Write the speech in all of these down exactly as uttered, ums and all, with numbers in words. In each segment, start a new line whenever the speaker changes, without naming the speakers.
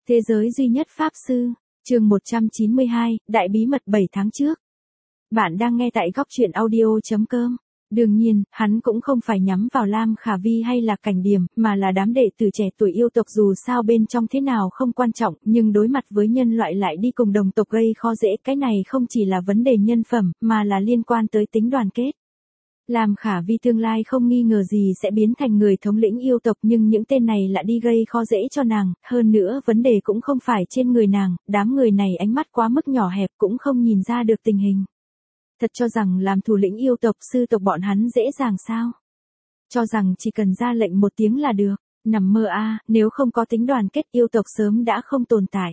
Thế giới duy nhất Pháp Sư, chương một trăm chín mươi hai, Đại bí mật bảy tháng trước. Bạn đang nghe tại góc truyện audio.com. Đương nhiên, hắn cũng không phải nhắm vào Lam Khả Vi hay là Cảnh Điềm, mà là đám đệ tử trẻ tuổi yêu tộc dù sao bên trong thế nào không quan trọng, nhưng đối mặt với nhân loại lại đi cùng đồng tộc gây khó dễ, cái này không chỉ là vấn đề nhân phẩm, mà là liên quan tới tính đoàn kết. Lam Khả Vi tương lai không nghi ngờ gì sẽ biến thành người thống lĩnh yêu tộc, nhưng những tên này lại đi gây khó dễ cho nàng, hơn nữa vấn đề cũng không phải trên người nàng, đám người này ánh mắt quá mức nhỏ hẹp cũng không nhìn ra được tình hình. Thật cho rằng làm thủ lĩnh yêu tộc sư tộc bọn hắn dễ dàng sao? Cho rằng chỉ cần ra lệnh một tiếng là được, nằm mơ a, à, nếu không có tính đoàn kết yêu tộc sớm đã không tồn tại.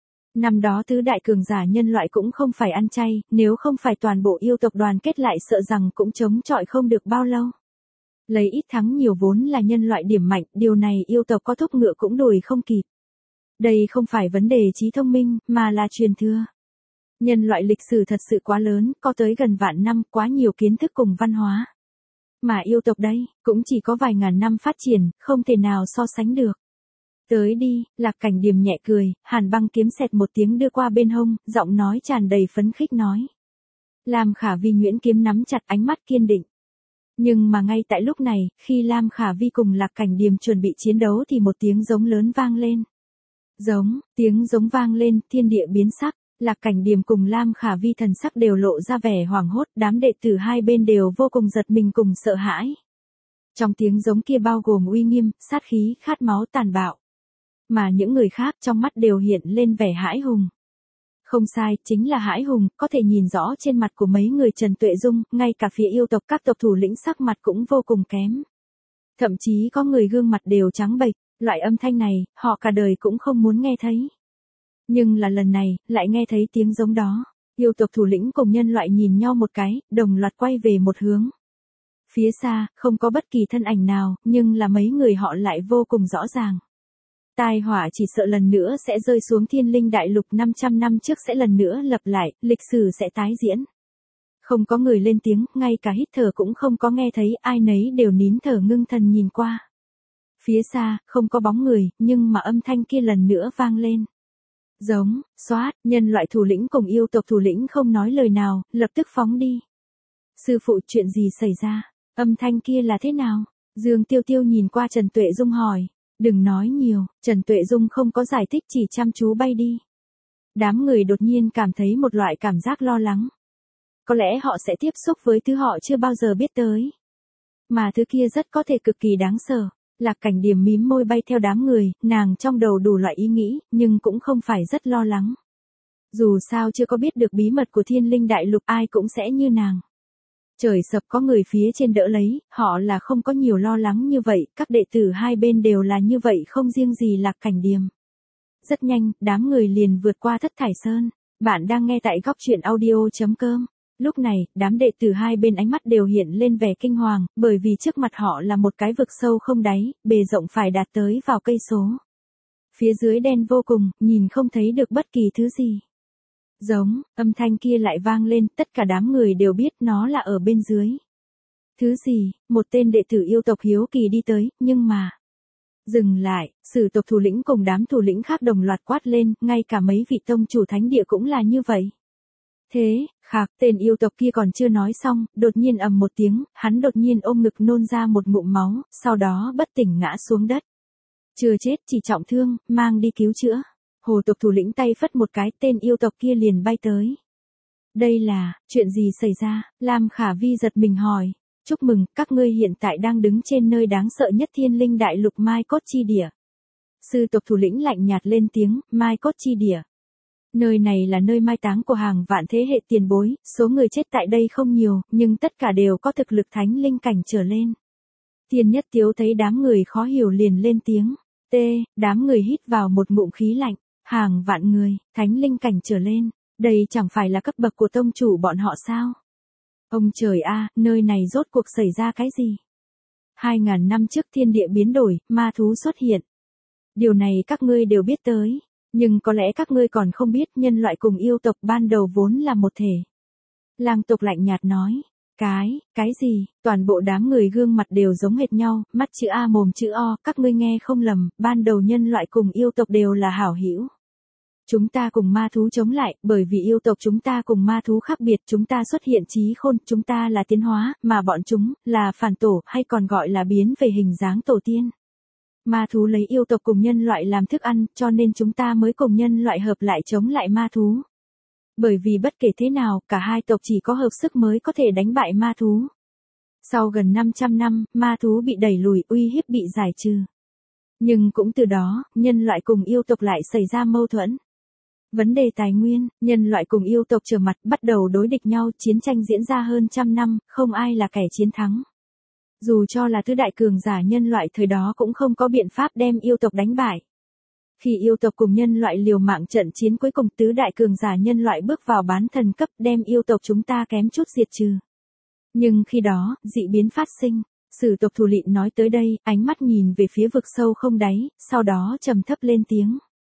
Năm đó tứ đại cường giả nhân loại cũng không phải ăn chay, nếu không phải toàn bộ yêu tộc đoàn kết lại sợ rằng cũng chống chọi không được bao lâu. Lấy ít thắng nhiều vốn là nhân loại điểm mạnh, điều này yêu tộc có thúc ngựa cũng đuổi không kịp. Đây không phải vấn đề trí thông minh, mà là truyền thừa. Nhân loại lịch sử thật sự quá lớn, có tới gần vạn năm, quá nhiều kiến thức cùng văn hóa. Mà yêu tộc đây, cũng chỉ có vài ngàn năm phát triển, không thể nào so sánh được. Tới đi, Lạc Cảnh Điềm nhẹ cười, Hàn Băng kiếm xẹt một tiếng đưa qua bên hông, giọng nói tràn đầy phấn khích nói. Lam Khả Vi nhuyễn kiếm nắm chặt, ánh mắt kiên định. Nhưng mà ngay tại lúc này, khi Lam Khả Vi cùng Lạc Cảnh Điềm chuẩn bị chiến đấu thì một tiếng giống lớn vang lên. Giống, tiếng giống vang lên, thiên địa biến sắc, Lạc Cảnh Điềm cùng Lam Khả Vi thần sắc đều lộ ra vẻ hoảng hốt, đám đệ tử hai bên đều vô cùng giật mình cùng sợ hãi. Trong tiếng giống kia bao gồm uy nghiêm, sát khí, khát máu tàn bạo. Mà những người khác trong mắt đều hiện lên vẻ hãi hùng. Không sai, chính là hãi hùng, có thể nhìn rõ trên mặt của mấy người Trần Tuệ Dung, ngay cả phía yêu tộc các tộc thủ lĩnh sắc mặt cũng vô cùng kém. Thậm chí có người gương mặt đều trắng bệch, loại âm thanh này, họ cả đời cũng không muốn nghe thấy. Nhưng là lần này, lại nghe thấy tiếng giống đó, yêu tộc thủ lĩnh cùng nhân loại nhìn nhau một cái, đồng loạt quay về một hướng. Phía xa, không có bất kỳ thân ảnh nào, nhưng là mấy người họ lại vô cùng rõ ràng. Tai họa chỉ sợ lần nữa sẽ rơi xuống Thiên Linh Đại Lục, năm trăm năm trước sẽ lần nữa lập lại, lịch sử sẽ tái diễn. Không có người lên tiếng, ngay cả hít thở cũng không có nghe thấy, ai nấy đều nín thở ngưng thần nhìn qua. Phía xa, không có bóng người, nhưng mà âm thanh kia lần nữa vang lên. Giống, xoát, nhân loại thủ lĩnh cùng yêu tộc thủ lĩnh không nói lời nào, lập tức phóng đi. Sư phụ, chuyện gì xảy ra? Âm thanh kia là thế nào? Dương Tiêu Tiêu nhìn qua Trần Tuệ Dung hỏi. Đừng nói nhiều, Trần Tuệ Dung không có giải thích, chỉ chăm chú bay đi. Đám người đột nhiên cảm thấy một loại cảm giác lo lắng. Có lẽ họ sẽ tiếp xúc với thứ họ chưa bao giờ biết tới. Mà thứ kia rất có thể cực kỳ đáng sợ. Lạc Cảnh Điềm mím môi bay theo đám người, nàng trong đầu đủ loại ý nghĩ, nhưng cũng không phải rất lo lắng. Dù sao chưa có biết được bí mật của Thiên Linh Đại Lục, ai cũng sẽ như nàng. Trời sập có người phía trên đỡ lấy, họ là không có nhiều lo lắng như vậy, các đệ tử hai bên đều là như vậy, không riêng gì Lạc Cảnh Điềm. Rất nhanh, đám người liền vượt qua Thất Thải Sơn. Bạn đang nghe tại góc truyện audio.com. Lúc này, đám đệ tử hai bên ánh mắt đều hiện lên vẻ kinh hoàng, bởi vì trước mặt họ là một cái vực sâu không đáy, bề rộng phải đạt tới vào cây số. Phía dưới đen vô cùng, nhìn không thấy được bất kỳ thứ gì. Giống, âm thanh kia lại vang lên, tất cả đám người đều biết nó là ở bên dưới. Thứ gì? Một tên đệ tử yêu tộc hiếu kỳ đi tới, nhưng mà... Dừng lại, sử tộc thủ lĩnh cùng đám thủ lĩnh khác đồng loạt quát lên, ngay cả mấy vị tông chủ thánh địa cũng là như vậy. Thế, khạc, tên yêu tộc kia còn chưa nói xong, đột nhiên ầm một tiếng, hắn đột nhiên ôm ngực nôn ra một ngụm máu, sau đó bất tỉnh ngã xuống đất. Chưa chết, chỉ trọng thương, mang đi cứu chữa. Hồ tộc thủ lĩnh tay phất một cái, tên yêu tộc kia liền bay tới. Đây là, chuyện gì xảy ra? Lam Khả Vi giật mình hỏi. Chúc mừng, các ngươi hiện tại đang đứng trên nơi đáng sợ nhất Thiên Linh Đại Lục Mai Cốt Chi Địa. Sư tộc thủ lĩnh lạnh nhạt lên tiếng, Mai Cốt Chi Địa. Nơi này là nơi mai táng của hàng vạn thế hệ tiền bối, số người chết tại đây không nhiều, nhưng tất cả đều có thực lực thánh linh cảnh trở lên. Thiên Nhất Tiếu thấy đám người khó hiểu liền lên tiếng. T, đám người hít vào một ngụm khí lạnh. Hàng vạn người, thánh linh cảnh trở lên, đây chẳng phải là cấp bậc của tông chủ bọn họ sao? Ông trời a, nơi này rốt cuộc xảy ra cái gì? Hai ngàn năm trước thiên địa biến đổi, ma thú xuất hiện. Điều này các ngươi đều biết tới, nhưng có lẽ các ngươi còn không biết nhân loại cùng yêu tộc ban đầu vốn là một thể. Lang tộc lạnh nhạt nói, Cái, cái gì, toàn bộ đám người gương mặt đều giống hệt nhau, mắt chữ A mồm chữ O, các ngươi nghe không lầm, ban đầu nhân loại cùng yêu tộc đều là hảo hữu. Chúng ta cùng ma thú chống lại, bởi vì yêu tộc chúng ta cùng ma thú khác biệt, chúng ta xuất hiện trí khôn, chúng ta là tiến hóa, mà bọn chúng, là phản tổ, hay còn gọi là biến về hình dáng tổ tiên. Ma thú lấy yêu tộc cùng nhân loại làm thức ăn, cho nên chúng ta mới cùng nhân loại hợp lại chống lại ma thú. Bởi vì bất kể thế nào, cả hai tộc chỉ có hợp sức mới có thể đánh bại ma thú. Sau gần năm trăm năm, ma thú bị đẩy lùi, uy hiếp bị giải trừ. Nhưng cũng từ đó, nhân loại cùng yêu tộc lại xảy ra mâu thuẫn. Vấn đề tài nguyên, nhân loại cùng yêu tộc trở mặt bắt đầu đối địch nhau, chiến tranh diễn ra hơn trăm năm, không ai là kẻ chiến thắng. Dù cho là tứ đại cường giả nhân loại thời đó cũng không có biện pháp đem yêu tộc đánh bại. Khi yêu tộc cùng nhân loại liều mạng trận chiến cuối cùng tứ đại cường giả nhân loại bước vào bán thần cấp đem yêu tộc chúng ta kém chút diệt trừ. Nhưng khi đó, dị biến phát sinh. Sử tộc thủ lĩnh nói tới đây, ánh mắt nhìn về phía vực sâu không đáy, sau đó trầm thấp lên tiếng.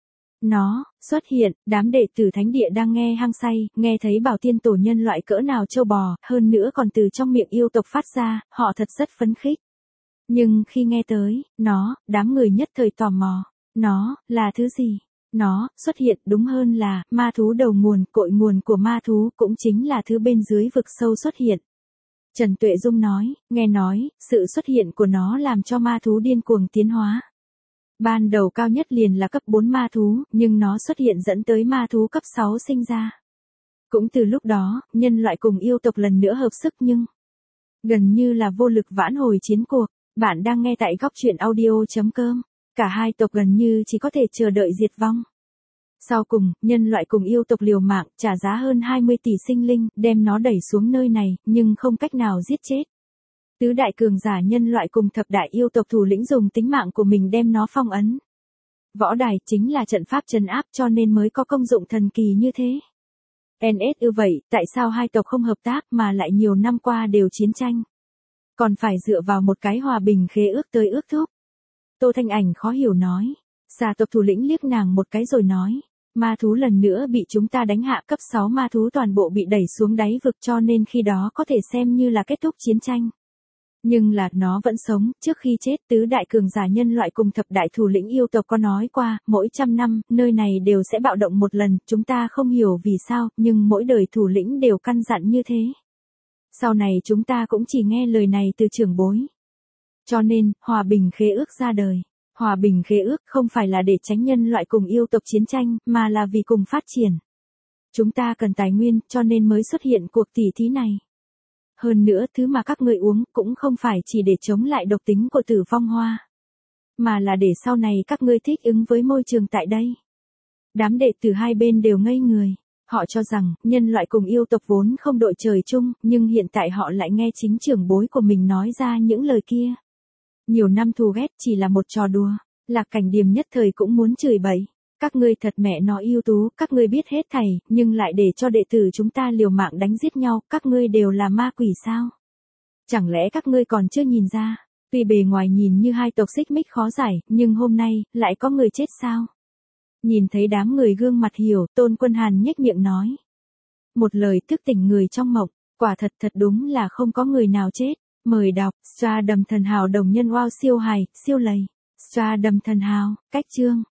Nó, xuất hiện, đám đệ tử thánh địa đang nghe hăng say, nghe thấy bảo tiên tổ nhân loại cỡ nào châu bò, hơn nữa còn từ trong miệng yêu tộc phát ra, họ thật rất phấn khích. Nhưng khi nghe tới, nó, đám người nhất thời tò mò. Nó, là thứ gì? Nó, xuất hiện đúng hơn là, ma thú đầu nguồn, cội nguồn của ma thú cũng chính là thứ bên dưới vực sâu xuất hiện. Trần Tuệ Dung nói, nghe nói, sự xuất hiện của nó làm cho ma thú điên cuồng tiến hóa. Ban đầu cao nhất liền là cấp bốn ma thú, nhưng nó xuất hiện dẫn tới ma thú cấp sáu sinh ra. Cũng từ lúc đó, nhân loại cùng yêu tộc lần nữa hợp sức nhưng gần như là vô lực vãn hồi chiến cuộc. Bạn đang nghe tại góc truyện audio chấm com. Cả hai tộc gần như chỉ có thể chờ đợi diệt vong. Sau cùng, nhân loại cùng yêu tộc liều mạng, trả giá hơn hai mươi tỷ sinh linh, đem nó đẩy xuống nơi này, nhưng không cách nào giết chết. Tứ đại cường giả nhân loại cùng thập đại yêu tộc thủ lĩnh dùng tính mạng của mình đem nó phong ấn. Võ đài chính là trận pháp trấn áp cho nên mới có công dụng thần kỳ như thế. en ét ư vậy, tại sao hai tộc không hợp tác mà lại nhiều năm qua đều chiến tranh? Còn phải dựa vào một cái hòa bình khế ước tới ước thúc. Tô Thanh Ảnh khó hiểu nói. Xà tộc thủ lĩnh liếc nàng một cái rồi nói. Ma thú lần nữa bị chúng ta đánh hạ, cấp sáu ma thú toàn bộ bị đẩy xuống đáy vực cho nên khi đó có thể xem như là kết thúc chiến tranh. Nhưng là nó vẫn sống, trước khi chết tứ đại cường giả nhân loại cùng thập đại thủ lĩnh yêu tộc có nói qua, mỗi trăm năm, nơi này đều sẽ bạo động một lần, chúng ta không hiểu vì sao, nhưng mỗi đời thủ lĩnh đều căn dặn như thế. Sau này chúng ta cũng chỉ nghe lời này từ trưởng bối. Cho nên, hòa bình khế ước ra đời. Hòa bình khế ước không phải là để tránh nhân loại cùng yêu tộc chiến tranh, mà là vì cùng phát triển. Chúng ta cần tài nguyên, cho nên mới xuất hiện cuộc tỉ thí này. Hơn nữa, thứ mà các ngươi uống cũng không phải chỉ để chống lại độc tính của Tử Phong Hoa, mà là để sau này các ngươi thích ứng với môi trường tại đây. Đám đệ tử hai bên đều ngây người. Họ cho rằng, nhân loại cùng yêu tộc vốn không đội trời chung, nhưng hiện tại họ lại nghe chính trưởng bối của mình nói ra những lời kia. Nhiều năm thù ghét chỉ là một trò đùa, Lạc Cảnh Điềm nhất thời cũng muốn chửi bậy. Các ngươi thật mẹ nó ưu tú, các ngươi biết hết thảy, nhưng lại để cho đệ tử chúng ta liều mạng đánh giết nhau, các ngươi đều là ma quỷ sao? Chẳng lẽ các ngươi còn chưa nhìn ra, tuy bề ngoài nhìn như hai tộc xích mích khó giải, nhưng hôm nay, lại có người chết sao? Nhìn thấy đám người gương mặt hiểu, Tôn Quân Hàn nhếch miệng nói. Một lời thức tỉnh người trong mộng, quả thật thật đúng là không có người nào chết. Mời đọc, Stra Đầm Thần Hào đồng nhân wow siêu hài, siêu lầy. Stra Đầm Thần Hào, cách chương.